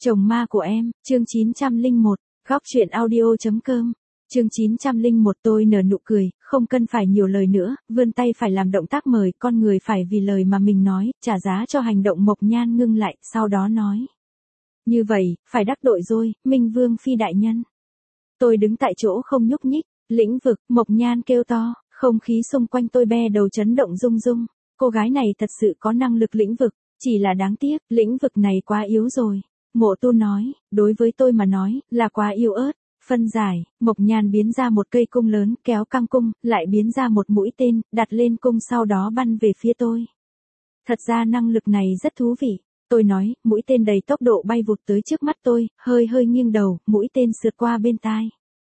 Chồng ma của em, chương 901, góc truyện audio.com. Chương 901 tôi nở nụ cười, không cần phải nhiều lời nữa, vươn tay phải làm động tác mời, con người phải vì lời mà mình nói, trả giá cho hành động. Mộc Nhan ngưng lại, sau đó nói. Như vậy, phải đắc tội rồi, Minh Vương Phi đại nhân. Tôi đứng tại chỗ không nhúc nhích, lĩnh vực, Mộc Nhan kêu to, không khí xung quanh tôi be đầu chấn động rung rung. Cô gái này thật sự có năng lực lĩnh vực, chỉ là đáng tiếc, lĩnh vực này quá yếu rồi. Mộ Tu nói, đối với tôi mà nói, là quá yếu ớt. Phân giải, Mộc Nhan biến ra một cây cung lớn, kéo căng cung, lại biến ra một mũi tên, đặt lên cung sau đó bắn về phía tôi. Thật ra năng lực này rất thú vị. Tôi nói, mũi tên đầy tốc độ bay vụt tới trước mắt tôi, hơi nghiêng đầu, mũi tên sượt qua bên tai.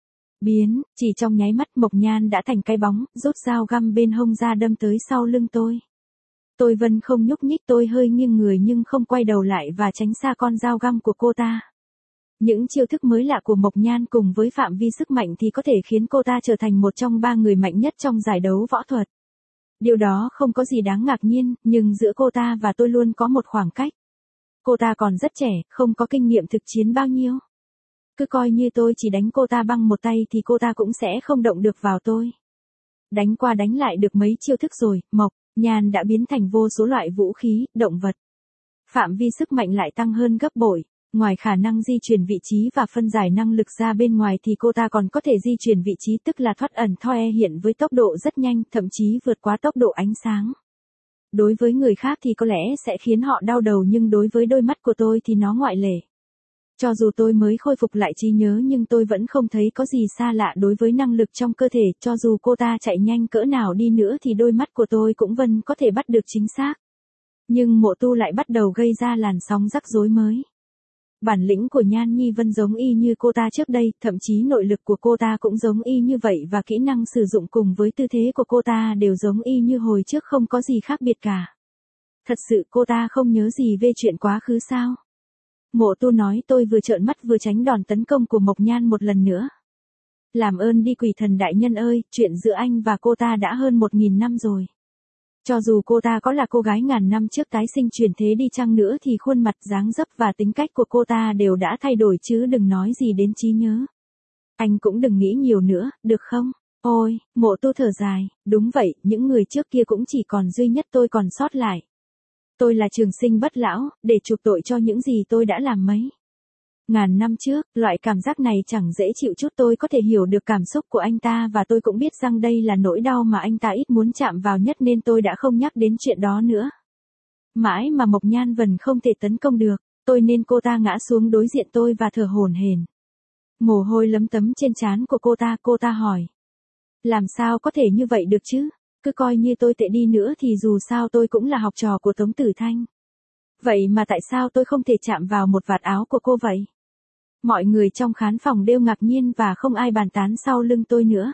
Biến, chỉ trong nháy mắt Mộc Nhan đã thành cái bóng, rút dao găm bên hông ra đâm tới sau lưng tôi. Tôi vẫn không nhúc nhích, tôi hơi nghiêng người nhưng không quay đầu lại và tránh xa con dao găm của cô ta. Những chiêu thức mới lạ của Mộc Nhan cùng với phạm vi sức mạnh thì có thể khiến cô ta trở thành một trong 3 người mạnh nhất trong giải đấu võ thuật. Điều đó không có gì đáng ngạc nhiên, nhưng giữa cô ta và tôi luôn có một khoảng cách. Cô ta còn rất trẻ, không có kinh nghiệm thực chiến bao nhiêu. Cứ coi như tôi chỉ đánh cô ta bằng một tay thì cô ta cũng sẽ không động được vào tôi. Đánh qua đánh lại được mấy chiêu thức rồi, Mộc Nhan đã biến thành vô số loại vũ khí, động vật. Phạm vi sức mạnh lại tăng hơn gấp bội. Ngoài khả năng di chuyển vị trí và phân giải năng lực ra bên ngoài thì cô ta còn có thể di chuyển vị trí, tức là thoát ẩn thoe hiện với tốc độ rất nhanh, thậm chí vượt quá tốc độ ánh sáng. Đối với người khác thì có lẽ sẽ khiến họ đau đầu, nhưng đối với đôi mắt của tôi thì nó ngoại lệ. Cho dù tôi mới khôi phục lại trí nhớ nhưng tôi vẫn không thấy có gì xa lạ đối với năng lực trong cơ thể, cho dù cô ta chạy nhanh cỡ nào đi nữa thì đôi mắt của tôi cũng vẫn có thể bắt được chính xác. Nhưng Mộ Tu lại bắt đầu gây ra làn sóng rắc rối mới. Bản lĩnh của Nhan Nhi Vân giống y như cô ta trước đây, thậm chí nội lực của cô ta cũng giống y như vậy và kỹ năng sử dụng cùng với tư thế của cô ta đều giống y như hồi trước, không có gì khác biệt cả. Thật sự cô ta không nhớ gì về chuyện quá khứ sao? Mộ Tu nói. Tôi vừa trợn mắt vừa tránh đòn tấn công của Mộc Nhan một lần nữa. Làm ơn đi Quỷ Thần đại nhân ơi, chuyện giữa anh và cô ta đã hơn 1000 năm rồi. Cho dù cô ta có là cô gái ngàn năm trước tái sinh chuyển thế đi chăng nữa thì khuôn mặt, dáng dấp và tính cách của cô ta đều đã thay đổi, chứ đừng nói gì đến trí nhớ. Anh cũng đừng nghĩ nhiều nữa, được không? Ôi, Mộ Tu thở dài, đúng vậy, những người trước kia cũng chỉ còn duy nhất tôi còn sót lại. Tôi là trường sinh bất lão, để chuộc tội cho những gì tôi đã làm mấy ngàn năm trước, loại cảm giác này chẳng dễ chịu chút. Tôi có thể hiểu được cảm xúc của anh ta và tôi cũng biết rằng đây là nỗi đau mà anh ta ít muốn chạm vào nhất, nên tôi đã không nhắc đến chuyện đó nữa. Mãi mà Mộc Nhan vẫn không thể tấn công được, tôi nên cô ta ngã xuống đối diện tôi và thở hổn hển. Mồ hôi lấm tấm trên trán của cô ta hỏi. Làm sao có thể như vậy được chứ? Cứ coi như tôi tệ đi nữa thì dù sao tôi cũng là học trò của Tống Tử Thanh. Vậy mà tại sao tôi không thể chạm vào một vạt áo của cô vậy? Mọi người trong khán phòng đều ngạc nhiên và không ai bàn tán sau lưng tôi nữa.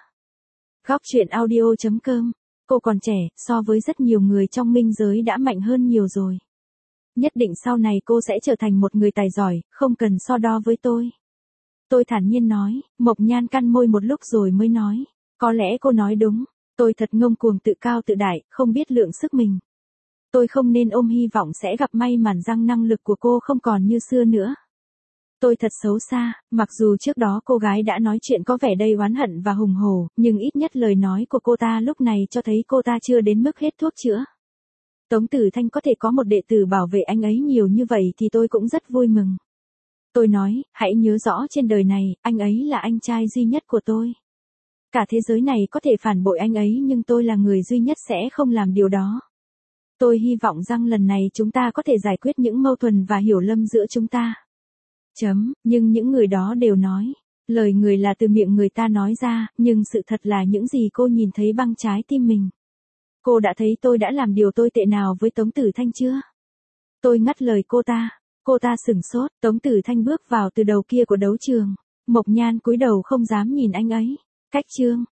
Góc truyện audio.com. Cô còn trẻ, so với rất nhiều người trong minh giới đã mạnh hơn nhiều rồi. Nhất định sau này cô sẽ trở thành một người tài giỏi, không cần so đo với tôi. Tôi thản nhiên nói. Mộc Nhan cắn môi một lúc rồi mới nói. Có lẽ cô nói đúng. Tôi thật ngông cuồng, tự cao tự đại, không biết lượng sức mình. Tôi không nên ôm hy vọng sẽ gặp may mắn rằng năng lực của cô không còn như xưa nữa. Tôi thật xấu xa, mặc dù trước đó cô gái đã nói chuyện có vẻ đầy oán hận và hùng hổ, nhưng ít nhất lời nói của cô ta lúc này cho thấy cô ta chưa đến mức hết thuốc chữa. Tống Tử Thanh có thể có một đệ tử bảo vệ anh ấy nhiều như vậy thì tôi cũng rất vui mừng. Tôi nói, hãy nhớ rõ trên đời này, anh ấy là anh trai duy nhất của tôi. Cả thế giới này có thể phản bội anh ấy nhưng tôi là người duy nhất sẽ không làm điều đó. Tôi hy vọng rằng lần này chúng ta có thể giải quyết những mâu thuẫn và hiểu lầm giữa chúng ta. Nhưng những người đó đều nói, lời người là từ miệng người ta nói ra, nhưng sự thật là những gì cô nhìn thấy băng trái tim mình. Cô đã thấy tôi đã làm điều tồi tệ nào với Tống Tử Thanh chưa? Tôi ngắt lời cô ta sửng sốt. Tống Tử Thanh bước vào từ đầu kia của đấu trường. Mộc Nhan cúi đầu không dám nhìn anh ấy. Cách chương